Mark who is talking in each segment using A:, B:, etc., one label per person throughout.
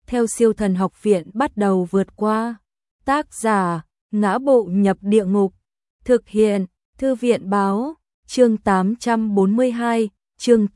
A: theo Siêu Thần Học Viện bắt đầu vượt qua. Tác giả: Ngã Bộ Nhập Địa Ngục. Thực hiện: Thư viện báo. Chương 842, chương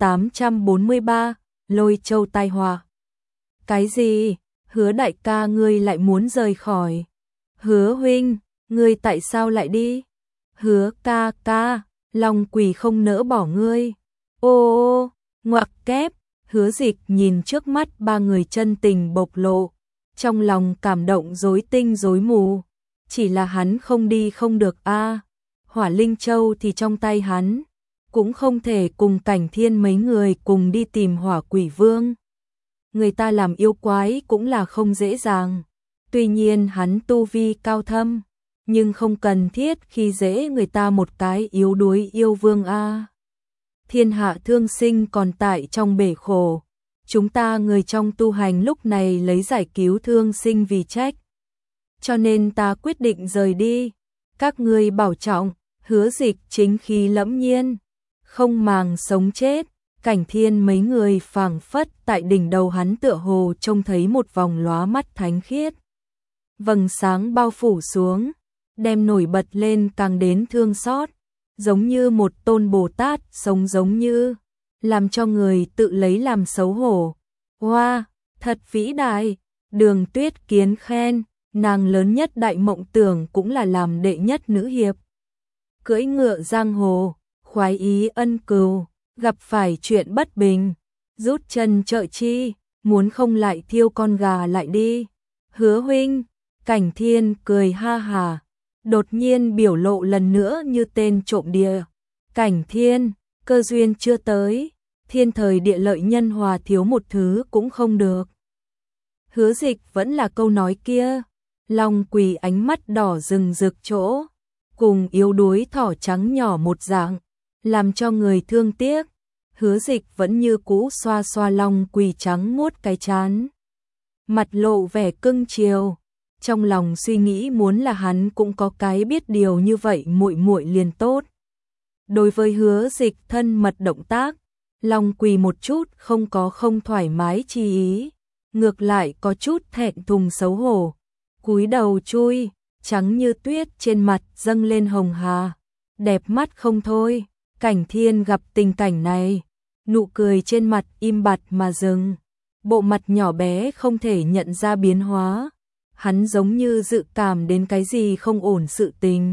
A: 843, Lôi Châu tai họa. Cái gì? Hứa đại ca ngươi lại muốn rời khỏi? Hứa huynh, ngươi tại sao lại đi? Hứa ca ca, Long Quỷ không nỡ bỏ ngươi. Ô, ngoặc kép. Hứa Dịch nhìn trước mắt ba người chân tình bộc lộ, trong lòng cảm động rối tinh rối mù. Chỉ là hắn không đi không được a. Hỏa Linh Châu thì trong tay hắn, cũng không thể cùng Cảnh Thiên mấy người cùng đi tìm Hỏa Quỷ Vương. Người ta làm yêu quái cũng là không dễ dàng. Tuy nhiên hắn tu vi cao thâm, nhưng không cần thiết khi dễ người ta một cái yếu đuối yêu vương a. Thiên hạ thương sinh còn tại trong bể khổ, chúng ta người trong tu hành lúc này lấy giải cứu thương sinh vì trách. Cho nên ta quyết định rời đi. Các ngươi bảo trọng. Hứa Dịch chính khí lẫm nhiên, không màng sống chết. Cảnh Thiên mấy người phảng phất tại đỉnh đầu hắn tựa hồ trông thấy một vòng lóa mắt thánh khiết. Vầng sáng bao phủ xuống, đem nổi bật lên càng đến thương xót, giống như một tôn Bồ Tát sống giống như, làm cho người tự lấy làm xấu hổ. Hoa, thật vĩ đại. Đường Tuyết Kiến khen, nàng lớn nhất đại mộng tưởng cũng là làm đệ nhất nữ hiệp. Cưỡi ngựa giang hồ, khoái ý ân cừu, gặp phải chuyện bất bình, rút chân trợ chi, muốn không lại thiêu con gà lại đi. Hứa huynh, Cảnh Thiên cười ha hà, đột nhiên biểu lộ lần nữa như tên trộm địa. Cảnh Thiên, cơ duyên chưa tới, thiên thời địa lợi nhân hòa thiếu một thứ cũng không được. Hứa Dịch vẫn là câu nói kia, Long Quỷ ánh mắt đỏ rừng rực chỗ, cùng yếu đuối thỏ trắng nhỏ một dạng, làm cho người thương tiếc. Hứa Dịch vẫn như cũ xoa xoa Long Quỷ trắng muốt cái trán, mặt lộ vẻ cưng chiều, trong lòng suy nghĩ muốn là hắn cũng có cái biết điều như vậy muội muội liền tốt. Đối với Hứa Dịch thân mật động tác, Long Quỷ một chút không có không thoải mái chi ý, ngược lại có chút thẹn thùng xấu hổ, cúi đầu chui, trắng như tuyết trên mặt dâng lên hồng hà, đẹp mắt không thôi. Cảnh Thiên gặp tình cảnh này, nụ cười trên mặt im bặt mà dừng, bộ mặt nhỏ bé không thể nhận ra biến hóa, hắn giống như dự cảm đến cái gì không ổn sự tình.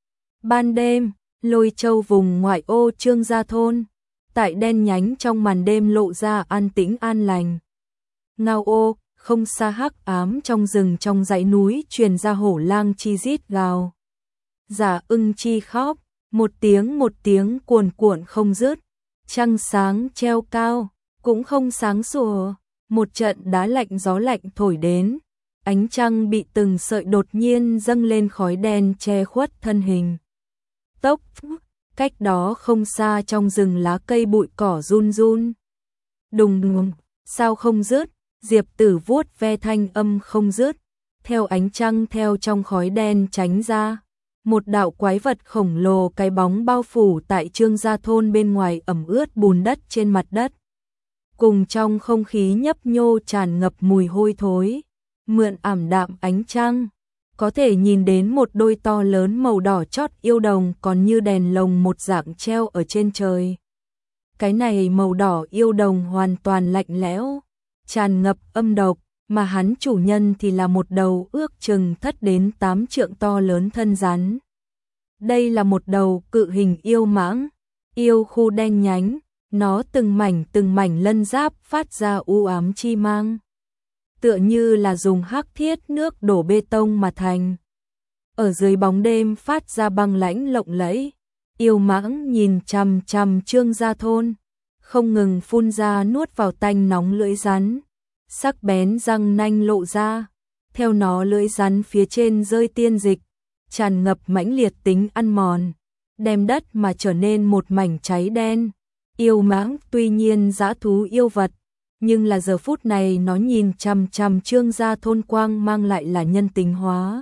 A: Ban đêm, Lôi Châu vùng ngoại ô Trương Gia thôn, tại đen nhánh trong màn đêm lộ ra an tĩnh an lành. Ngao ô, không xa hắc ám trong rừng trong dãy núi truyền ra hổ lang chi rít gào. Giả ưng chi khóc, một tiếng cuồn cuộn không dứt. Trăng sáng treo cao, cũng không sáng sủa, một trận đá lạnh gió lạnh thổi đến, ánh trăng bị từng sợi đột nhiên dâng lên khói đen che khuất thân hình. Tốc, cách đó không xa trong rừng lá cây bụi cỏ run run. Đùng đùng, sao không dứt, Diệp Tử vuốt ve thanh âm không dứt, theo ánh trăng theo trong khói đen tránh ra. Một đạo quái vật khổng lồ cái bóng bao phủ tại Trương Gia thôn bên ngoài ẩm ướt bùn đất trên mặt đất. Cùng trong không khí nhấp nhô tràn ngập mùi hôi thối, mượn ảm đạm ánh trăng, có thể nhìn đến một đôi to lớn màu đỏ chót yêu đồng còn như đèn lồng một dạng treo ở trên trời. Cái này màu đỏ yêu đồng hoàn toàn lạnh lẽo, tràn ngập âm độc, mà hắn chủ nhân thì là một đầu ước chừng 7 đến 8 trượng to lớn thân rắn. Đây là một đầu cự hình yêu mãng, yêu khu đen nhánh, nó từng mảnh lân giáp phát ra u ám chi mang, tựa như là dùng hắc thiết nước đổ bê tông mà thành. Ở dưới bóng đêm phát ra băng lãnh lộng lẫy, yêu mãng nhìn chằm chằm Trương Gia thôn, không ngừng phun ra nuốt vào tanh nóng lưỡi rắn, sắc bén răng nanh lộ ra, theo nó lưỡi rắn phía trên rơi tiên dịch, tràn ngập mãnh liệt tính ăn mòn, đem đất mà trở nên một mảnh cháy đen. Yêu mãng tuy nhiên dã thú yêu vật, nhưng là giờ phút này nó nhìn chằm chằm Trương Gia thôn quang mang lại là nhân tính hóa,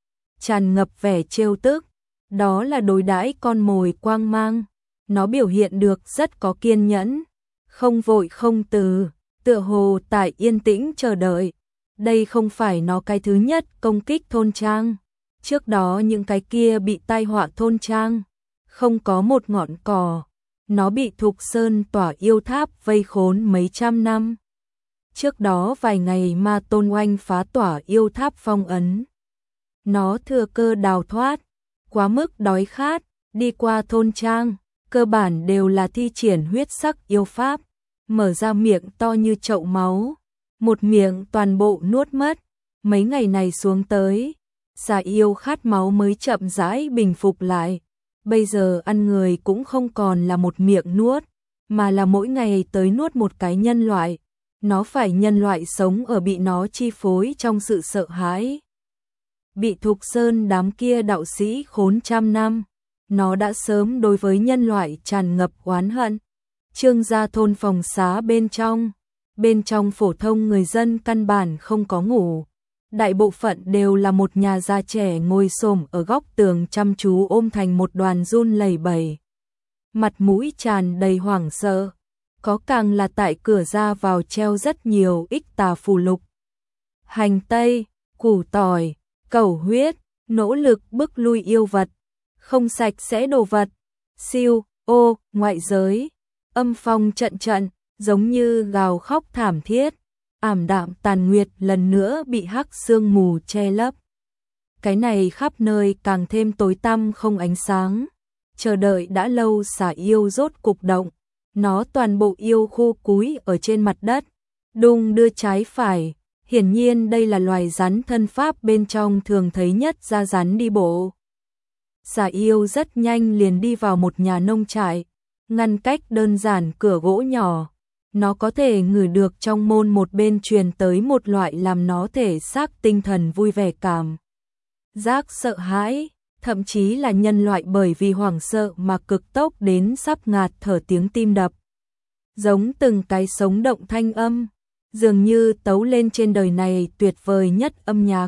A: tràn ngập vẻ trêu tức, đó là đối đãi con mồi quang mang. Nó biểu hiện được rất có kiên nhẫn, không vội không từ, tựa hồ tại yên tĩnh chờ đợi. Đây không phải nó cái thứ nhất công kích thôn trang. Trước đó những cái kia bị tai họa thôn trang. Không có một ngọn cỏ. Nó bị Thục Sơn Tỏa Yêu Tháp vây khốn mấy trăm năm. Trước đó vài ngày Ma Tôn Oanh phá Tỏa Yêu Tháp phong ấn. Nó thừa cơ đào thoát. Quá mức đói khát, đi qua thôn trang. Cơ bản đều là thi triển huyết sắc yêu pháp. Mở ra miệng to như chậu máu. Một miệng toàn bộ nuốt mất. Mấy ngày này xuống tới, xà yêu khát máu mới chậm rãi bình phục lại. Bây giờ ăn người cũng không còn là một miệng nuốt, mà là mỗi ngày tới nuốt một cái nhân loại. Nó phải nhân loại sống ở bị nó chi phối trong sự sợ hãi. Bị Thục Sơn đám kia đạo sĩ khốn trăm năm, nó đã sớm đối với nhân loại tràn ngập oán hận. Trương gia thôn phòng xá bên trong phổ thông người dân căn bản không có ngủ. Đại bộ phận đều là một nhà già trẻ ngồi xổm ở góc tường chăm chú ôm thành một đoàn run lẩy bẩy. Mặt mũi tràn đầy hoảng sợ, có càng là tại cửa ra vào treo rất nhiều ích tà phù lục. Hành tây, củ tỏi, cẩu huyết, nỗ lực bức lui yêu vật, không sạch sẽ đồ vật, siêu, ô, ngoại giới, âm phong trận trận, giống như gào khóc thảm thiết. Ảm đạm tàn nguyệt lần nữa bị hắc sương mù che lấp. Cái này khắp nơi càng thêm tối tăm không ánh sáng. Chờ đợi đã lâu xà yêu rốt cục động. Nó toàn bộ yêu khu cúi ở trên mặt đất. Đung đưa trái phải. Hiển nhiên đây là loài rắn thân pháp bên trong thường thấy nhất ra rắn đi bộ. Xà yêu rất nhanh liền đi vào một nhà nông trại. Ngăn cách đơn giản cửa gỗ nhỏ. Nó có thể ngửi được trong môn một bên truyền tới một loại làm nó thể xác tinh thần vui vẻ cảm giác sợ hãi, thậm chí là nhân loại bởi vì hoảng sợ mà cực tốc đến sắp ngạt thở tiếng tim đập. Giống từng cái sống động thanh âm, dường như tấu lên trên đời này tuyệt vời nhất âm nhạc.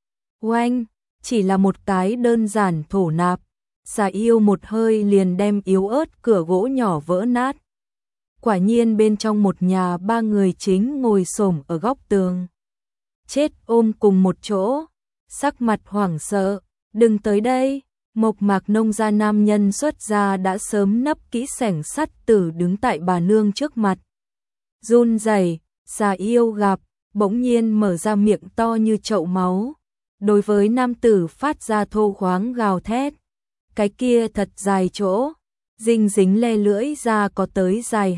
A: Oanh, chỉ là một cái đơn giản thổ nạp, xà yêu một hơi liền đem yếu ớt cửa gỗ nhỏ vỡ nát. Quả nhiên bên trong một nhà ba người chính ngồi xổm ở góc tường. Chết ôm cùng một chỗ, sắc mặt hoảng sợ, đừng tới đây. Mộc Mạc nông gia nam nhân xuất gia đã sớm nấp kỹ sẻng sắt tử đứng tại bà nương trước mặt. Run rẩy, xà yêu gặp, bỗng nhiên mở ra miệng to như chậu máu. Đối với nam tử phát ra thô khoáng gào thét. Cái kia thật dài chỗ. Dinh dính le lưỡi ra có tới dài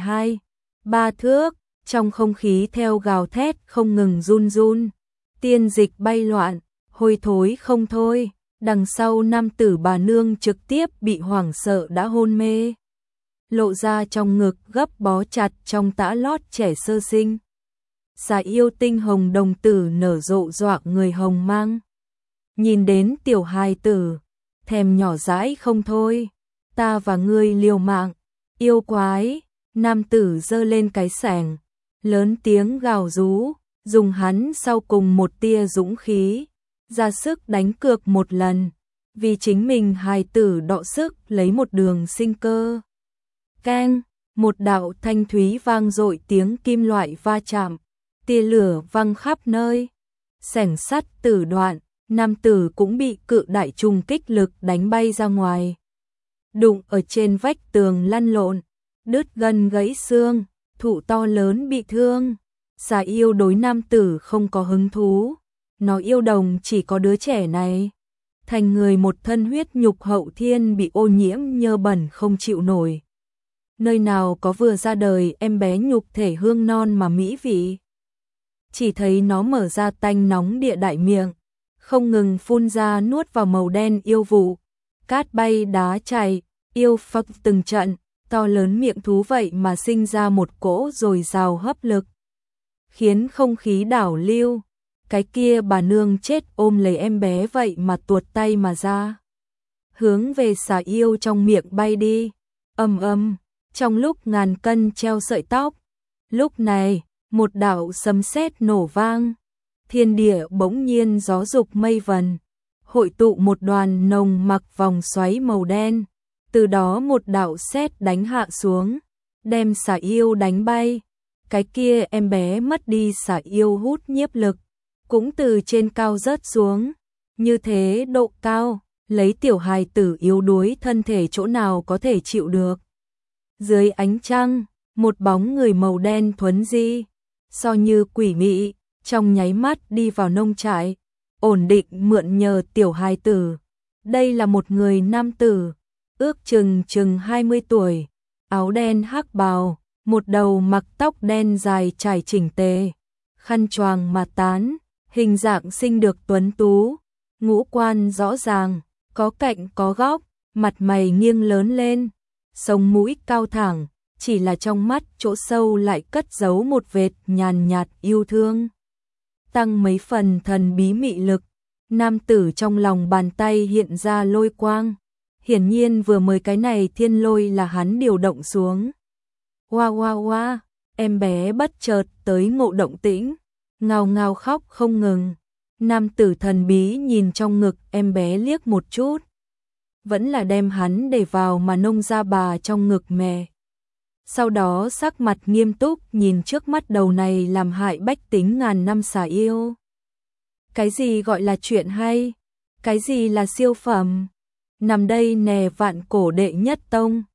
A: 2-3 thước, trong không khí theo gào thét không ngừng run run, tiên dịch bay loạn, hôi thối không thôi, đằng sau nam tử bà nương trực tiếp bị hoảng sợ đã hôn mê. Lộ ra trong ngực gấp bó chặt trong tã lót trẻ sơ sinh. Xà yêu tinh hồng đồng tử nở rộ dọa người hồng mang. Nhìn đến tiểu hài tử, thèm nhỏ dãi không thôi. Ta và ngươi liều mạng, yêu quái, nam tử giơ lên cái xẻng, lớn tiếng gào rú, dùng hắn sau cùng một tia dũng khí, ra sức đánh cược một lần, vì chính mình hài tử đọ sức lấy một đường sinh cơ. Keng, một đạo thanh thúy vang dội tiếng kim loại va chạm, tia lửa văng khắp nơi, xẻng sắt tử đoạn, nam tử cũng bị cự đại trùng kích lực đánh bay ra ngoài. Đụng ở trên vách tường lăn lộn, đứt gân gãy xương, thụ to lớn bị thương. Xà yêu đối nam tử không có hứng thú, nó yêu đồng chỉ có đứa trẻ này. Thành người một thân huyết nhục hậu thiên bị ô nhiễm nhơ bẩn không chịu nổi. Nơi nào có vừa ra đời em bé nhục thể hương non mà mỹ vị. Chỉ thấy nó mở ra tanh nóng địa đại miệng, không ngừng phun ra nuốt vào màu đen yêu vụ. Cát bay đá chảy, yêu phật từng trận, to lớn miệng thú vậy mà sinh ra một cỗ dồi dào hấp lực. Khiến không khí đảo lưu, cái kia bà nương chết ôm lấy em bé vậy mà tuột tay mà ra. Hướng về xà yêu trong miệng bay đi, ầm, trong lúc ngàn cân treo sợi tóc. Lúc này, một đạo sấm sét nổ vang, thiên địa bỗng nhiên gió dục mây vần. Hội tụ một đoàn nồng mặc vòng xoáy màu đen, từ đó một đạo sét đánh hạ xuống, đem xà yêu đánh bay. Cái kia em bé mất đi xà yêu hút nhiếp lực, cũng từ trên cao rớt xuống. Như thế độ cao, lấy tiểu hài tử yếu đuối thân thể chỗ nào có thể chịu được. Dưới ánh trăng, một bóng người màu đen thuần di, so như quỷ mị, trong nháy mắt đi vào nông trại, ổn định mượn nhờ tiểu hài tử. Đây là một người nam tử, ước chừng 20 tuổi, áo đen hắc bào, một đầu mặc tóc đen dài trải chỉnh tề, khăn choàng mà tán, hình dạng xinh được tuấn tú, ngũ quan rõ ràng, có cạnh có góc, mặt mày nghiêng lớn lên, sống mũi cao thẳng, chỉ là trong mắt chỗ sâu lại cất giấu một vệt nhàn nhạt yêu thương. Tăng mấy phần thần bí mị lực, nam tử trong lòng bàn tay hiện ra lôi quang. Hiển nhiên vừa mới cái này thiên lôi là hắn điều động xuống. Hoa hoa hoa, em bé bất chợt tới ngộ động tĩnh, ngao ngao khóc không ngừng. Nam tử thần bí nhìn trong ngực em bé liếc một chút, vẫn là đem hắn để vào mà nông ra bà trong ngực mẹ. Sau đó sắc mặt nghiêm túc nhìn trước mắt đầu này làm hại bách tính ngàn năm xà yêu. Cái gì gọi là chuyện hay? Cái gì là siêu phẩm? Nằm đây nè vạn cổ đệ nhất tông,